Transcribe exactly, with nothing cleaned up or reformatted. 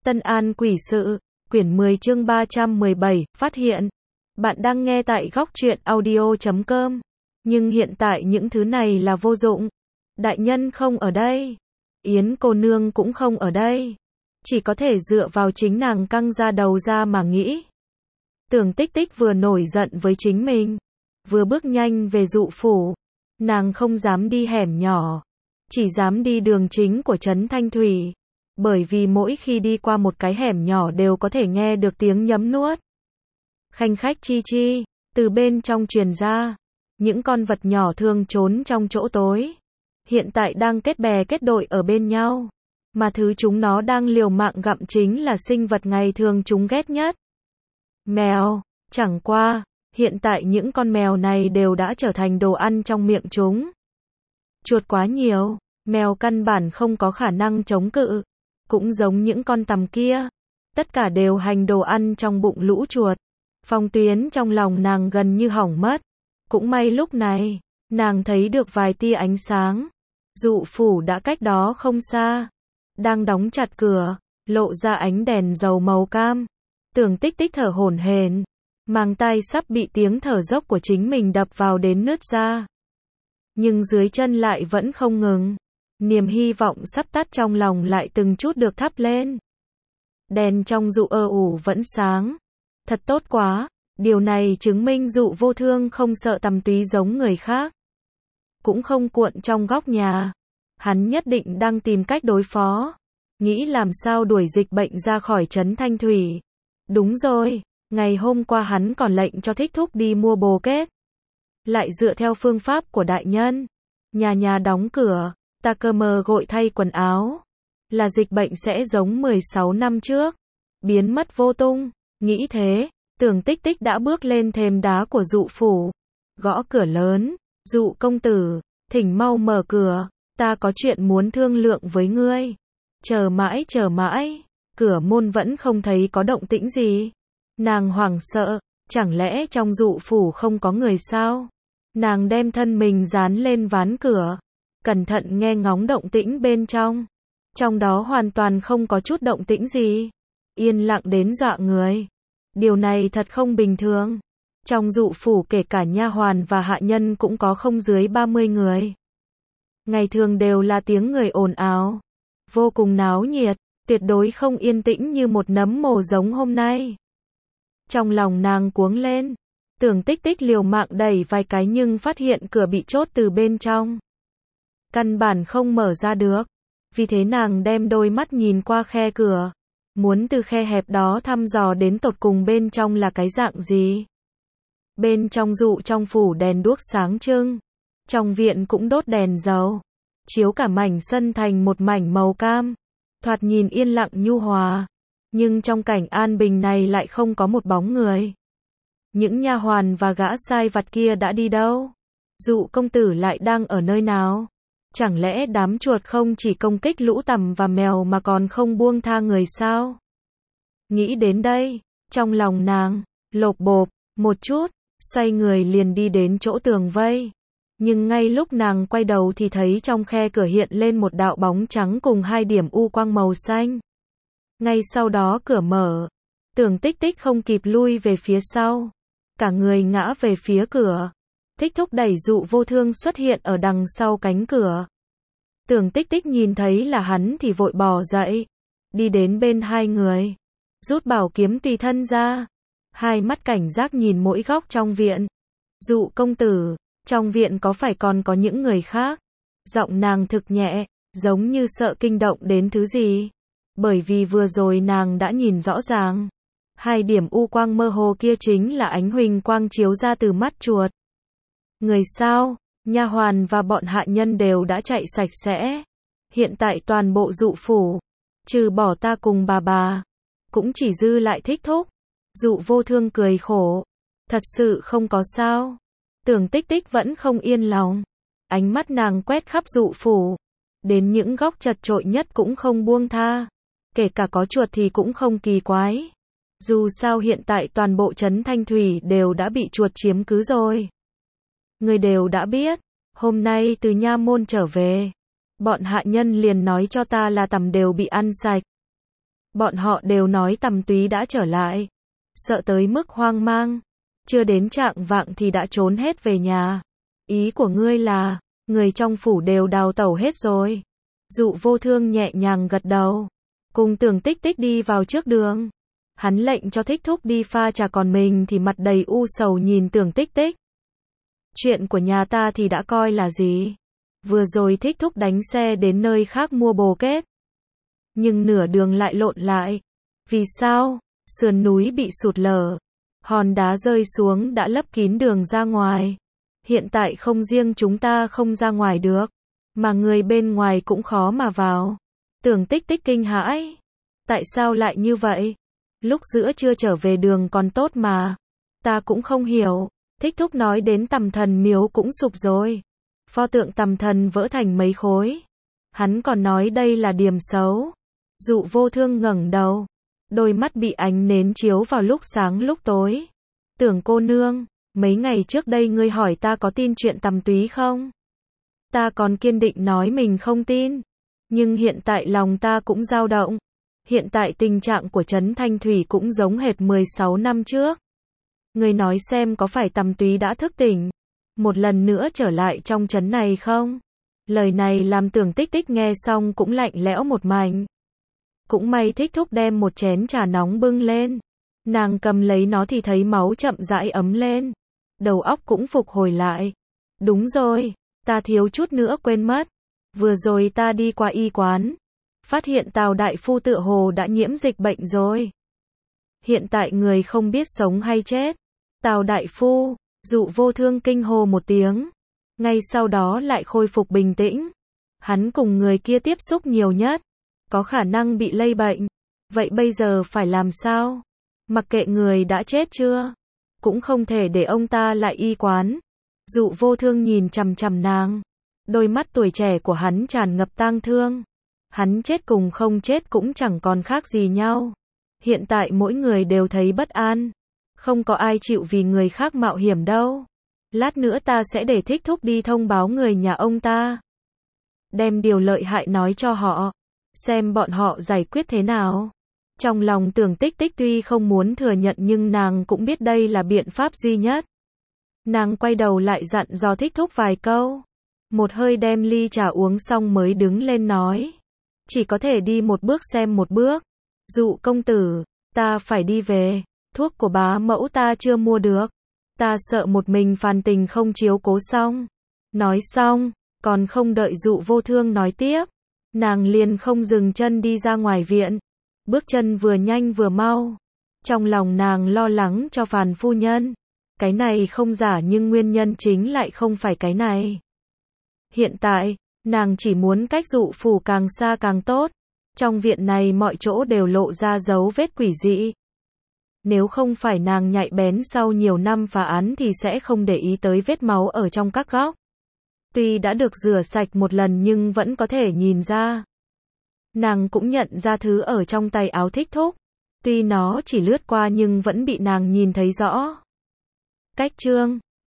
Tân An Quỷ Sự, quyển mười chương ba trăm mười bảy, phát hiện. Bạn đang nghe tại góc truyện audio chấm com. Nhưng hiện tại những thứ này là vô dụng. Đại nhân không ở đây. Yến cô nương cũng không ở đây. Chỉ có thể dựa vào chính nàng căng ra đầu ra mà nghĩ. Tưởng Tích Tích vừa nổi giận với chính mình, vừa bước nhanh về dụ phủ. Nàng không dám đi hẻm nhỏ, chỉ dám đi đường chính của trấn Thanh Thủy. Bởi vì mỗi khi đi qua một cái hẻm nhỏ đều có thể nghe được tiếng nhấm nuốt. Khanh khách chi chi, từ bên trong truyền ra. Những con vật nhỏ thường trốn trong chỗ tối, hiện tại đang kết bè kết đội ở bên nhau. Mà thứ chúng nó đang liều mạng gặm chính là sinh vật ngày thường chúng ghét nhất. Mèo, chẳng qua, hiện tại những con mèo này đều đã trở thành đồ ăn trong miệng chúng. Chuột quá nhiều, mèo căn bản không có khả năng chống cự. Cũng giống những con tằm kia, tất cả đều hành đồ ăn trong bụng lũ chuột. Phong Tuyến trong lòng nàng gần như hỏng mất. Cũng may lúc này, nàng thấy được vài tia ánh sáng. Dụ phủ đã cách đó không xa, đang đóng chặt cửa, lộ ra ánh đèn dầu màu cam. Tưởng Tích Tích thở hổn hển, màng tai sắp bị tiếng thở dốc của chính mình đập vào đến nứt ra. Nhưng dưới chân lại vẫn không ngừng. Niềm hy vọng sắp tắt trong lòng lại từng chút được thắp lên. Đèn trong dụ ơ ủ vẫn sáng. Thật tốt quá, điều này chứng minh dụ vô thương không sợ tầm túy giống người khác. Cũng không cuộn trong góc nhà. Hắn nhất định đang tìm cách đối phó. Nghĩ làm sao đuổi dịch bệnh ra khỏi trấn Thanh Thủy. Đúng rồi, ngày hôm qua hắn còn lệnh cho Thích Thúc đi mua bồ kết. Lại dựa theo phương pháp của đại nhân. Nhà nhà đóng cửa. Ta cơ mơ gội thay quần áo. Là dịch bệnh sẽ giống mười sáu năm trước. Biến mất vô tung. Nghĩ thế, Tưởng Tích Tích đã bước lên thềm đá của dụ phủ. Gõ cửa lớn. Dụ công tử, thỉnh mau mở cửa. Ta có chuyện muốn thương lượng với ngươi. Chờ mãi chờ mãi. Cửa môn vẫn không thấy có động tĩnh gì. Nàng hoảng sợ. Chẳng lẽ trong dụ phủ không có người sao? Nàng đem thân mình dán lên ván cửa. Cẩn thận nghe ngóng động tĩnh bên trong. Trong đó hoàn toàn không có chút động tĩnh gì. Yên lặng đến dọa người. Điều này thật không bình thường. Trong dụ phủ kể cả nha hoàn và hạ nhân cũng có không dưới ba mươi người. Ngày thường đều là tiếng người ồn ào. Vô cùng náo nhiệt. Tuyệt đối không yên tĩnh như một nấm mồ giống hôm nay. Trong lòng nàng cuống lên. Tưởng Tích Tích liều mạng đẩy vài cái nhưng phát hiện cửa bị chốt từ bên trong. Căn bản không mở ra được. Vì thế nàng đem đôi mắt nhìn qua khe cửa. Muốn từ khe hẹp đó thăm dò đến tột cùng bên trong là cái dạng gì. Bên trong dụ trong phủ đèn đuốc sáng trưng. Trong viện cũng đốt đèn dầu. Chiếu cả mảnh sân thành một mảnh màu cam. Thoạt nhìn yên lặng nhu hòa. Nhưng trong cảnh an bình này lại không có một bóng người. Những nha hoàn và gã sai vặt kia đã đi đâu? Dụ công tử lại đang ở nơi nào? Chẳng lẽ đám chuột không chỉ công kích lũ tằm và mèo mà còn không buông tha người sao? Nghĩ đến đây, trong lòng nàng, lộp bộp, một chút, xoay người liền đi đến chỗ tường vây. Nhưng ngay lúc nàng quay đầu thì thấy trong khe cửa hiện lên một đạo bóng trắng cùng hai điểm u quang màu xanh. Ngay sau đó cửa mở, Tưởng Tích Tích không kịp lui về phía sau. Cả người ngã về phía cửa. Thích Thúc đẩy dụ vô thương xuất hiện ở đằng sau cánh cửa. Tưởng Tích Tích nhìn thấy là hắn thì vội bò dậy. Đi đến bên hai người. Rút bảo kiếm tùy thân ra. Hai mắt cảnh giác nhìn mỗi góc trong viện. Dụ công tử, trong viện có phải còn có những người khác? Giọng nàng thực nhẹ, giống như sợ kinh động đến thứ gì. Bởi vì vừa rồi nàng đã nhìn rõ ràng. Hai điểm u quang mơ hồ kia chính là ánh huỳnh quang chiếu ra từ mắt chuột. Người sao? Nha hoàn và bọn hạ nhân đều đã chạy sạch sẽ. Hiện tại toàn bộ dụ phủ, trừ bỏ ta cùng bà bà, cũng chỉ dư lại Thích Thúc. Dụ vô thương cười khổ. Thật sự không có sao. Tưởng Tích Tích vẫn không yên lòng. Ánh mắt nàng quét khắp dụ phủ. Đến những góc chật chội nhất cũng không buông tha. Kể cả có chuột thì cũng không kỳ quái. Dù sao hiện tại toàn bộ trấn Thanh Thủy đều đã bị chuột chiếm cứ rồi. Người đều đã biết, hôm nay từ nha môn trở về, bọn hạ nhân liền nói cho ta là tằm đều bị ăn sạch. Bọn họ đều nói Tầm Túy đã trở lại. Sợ tới mức hoang mang. Chưa đến trạng vạng thì đã trốn hết về nhà. Ý của ngươi là, người trong phủ đều đào tẩu hết rồi. Dụ Vô Thương nhẹ nhàng gật đầu. Cùng Tưởng Tích Tích đi vào trước đường. Hắn lệnh cho Thích Thúc đi pha trà, còn mình thì mặt đầy u sầu nhìn Tưởng Tích Tích. Chuyện của nhà ta thì đã coi là gì? Vừa rồi Thích Thúc đánh xe đến nơi khác mua bồ kết. Nhưng nửa đường lại lộn lại. Vì sao? Sườn núi bị sụt lở. Hòn đá rơi xuống đã lấp kín đường ra ngoài. Hiện tại không riêng chúng ta không ra ngoài được, mà người bên ngoài cũng khó mà vào. Tưởng Tích Tích kinh hãi. Tại sao lại như vậy? Lúc giữa trưa trở về đường còn tốt mà. Ta cũng không hiểu. Thích Thúc nói đến Tầm Thần miếu cũng sụp rồi. Pho tượng Tầm Thần vỡ thành mấy khối. Hắn còn nói đây là điểm xấu. Dụ Vô Thương ngẩng đầu. Đôi mắt bị ánh nến chiếu vào lúc sáng lúc tối. Tưởng cô nương, mấy ngày trước đây ngươi hỏi ta có tin chuyện Tầm Túy không? Ta còn kiên định nói mình không tin. Nhưng hiện tại lòng ta cũng dao động. Hiện tại tình trạng của Trấn Thanh Thủy cũng giống hệt mười sáu năm trước. Ngươi nói xem có phải Tầm Túy đã thức tỉnh, một lần nữa trở lại trong trấn này không? Lời này làm Tưởng Tích Tích nghe xong cũng lạnh lẽo một mảnh. Cũng may Thích Thúc đem một chén trà nóng bưng lên. Nàng cầm lấy nó thì thấy máu chậm rãi ấm lên. Đầu óc cũng phục hồi lại. Đúng rồi, ta thiếu chút nữa quên mất. Vừa rồi ta đi qua y quán. Phát hiện Tào đại phu tựa hồ đã nhiễm dịch bệnh rồi. Hiện tại người không biết sống hay chết. Tào đại phu, Dụ Vô Thương kinh hô một tiếng. Ngay sau đó lại khôi phục bình tĩnh. Hắn cùng người kia tiếp xúc nhiều nhất. Có khả năng bị lây bệnh. Vậy bây giờ phải làm sao? Mặc kệ người đã chết chưa? Cũng không thể để ông ta lại y quán. Dụ Vô Thương nhìn chằm chằm nàng. Đôi mắt tuổi trẻ của hắn tràn ngập tang thương. Hắn chết cùng không chết cũng chẳng còn khác gì nhau. Hiện tại mỗi người đều thấy bất an. Không có ai chịu vì người khác mạo hiểm đâu. Lát nữa ta sẽ để Thích Thúc đi thông báo người nhà ông ta. Đem điều lợi hại nói cho họ. Xem bọn họ giải quyết thế nào. Trong lòng Tưởng Tích Tích tuy không muốn thừa nhận nhưng nàng cũng biết đây là biện pháp duy nhất. Nàng quay đầu lại dặn dò Thích Thúc vài câu. Một hơi đem ly trà uống xong mới đứng lên nói. Chỉ có thể đi một bước xem một bước. Dụ công tử, ta phải đi về. Thuốc của bá mẫu ta chưa mua được. Ta sợ một mình Phan Tình không chiếu cố xong. Nói xong, còn không đợi Dụ Vô Thương nói tiếp. Nàng liền không dừng chân đi ra ngoài viện. Bước chân vừa nhanh vừa mau. Trong lòng nàng lo lắng cho Phàn phu nhân. Cái này không giả nhưng nguyên nhân chính lại không phải cái này. Hiện tại, nàng chỉ muốn cách Dụ phủ càng xa càng tốt. Trong viện này mọi chỗ đều lộ ra dấu vết quỷ dị. Nếu không phải nàng nhạy bén sau nhiều năm phá án thì sẽ không để ý tới vết máu ở trong các góc. Tuy đã được rửa sạch một lần nhưng vẫn có thể nhìn ra. Nàng cũng nhận ra thứ ở trong tay áo Thích Thúc. Tuy nó chỉ lướt qua nhưng vẫn bị nàng nhìn thấy rõ. Cách chương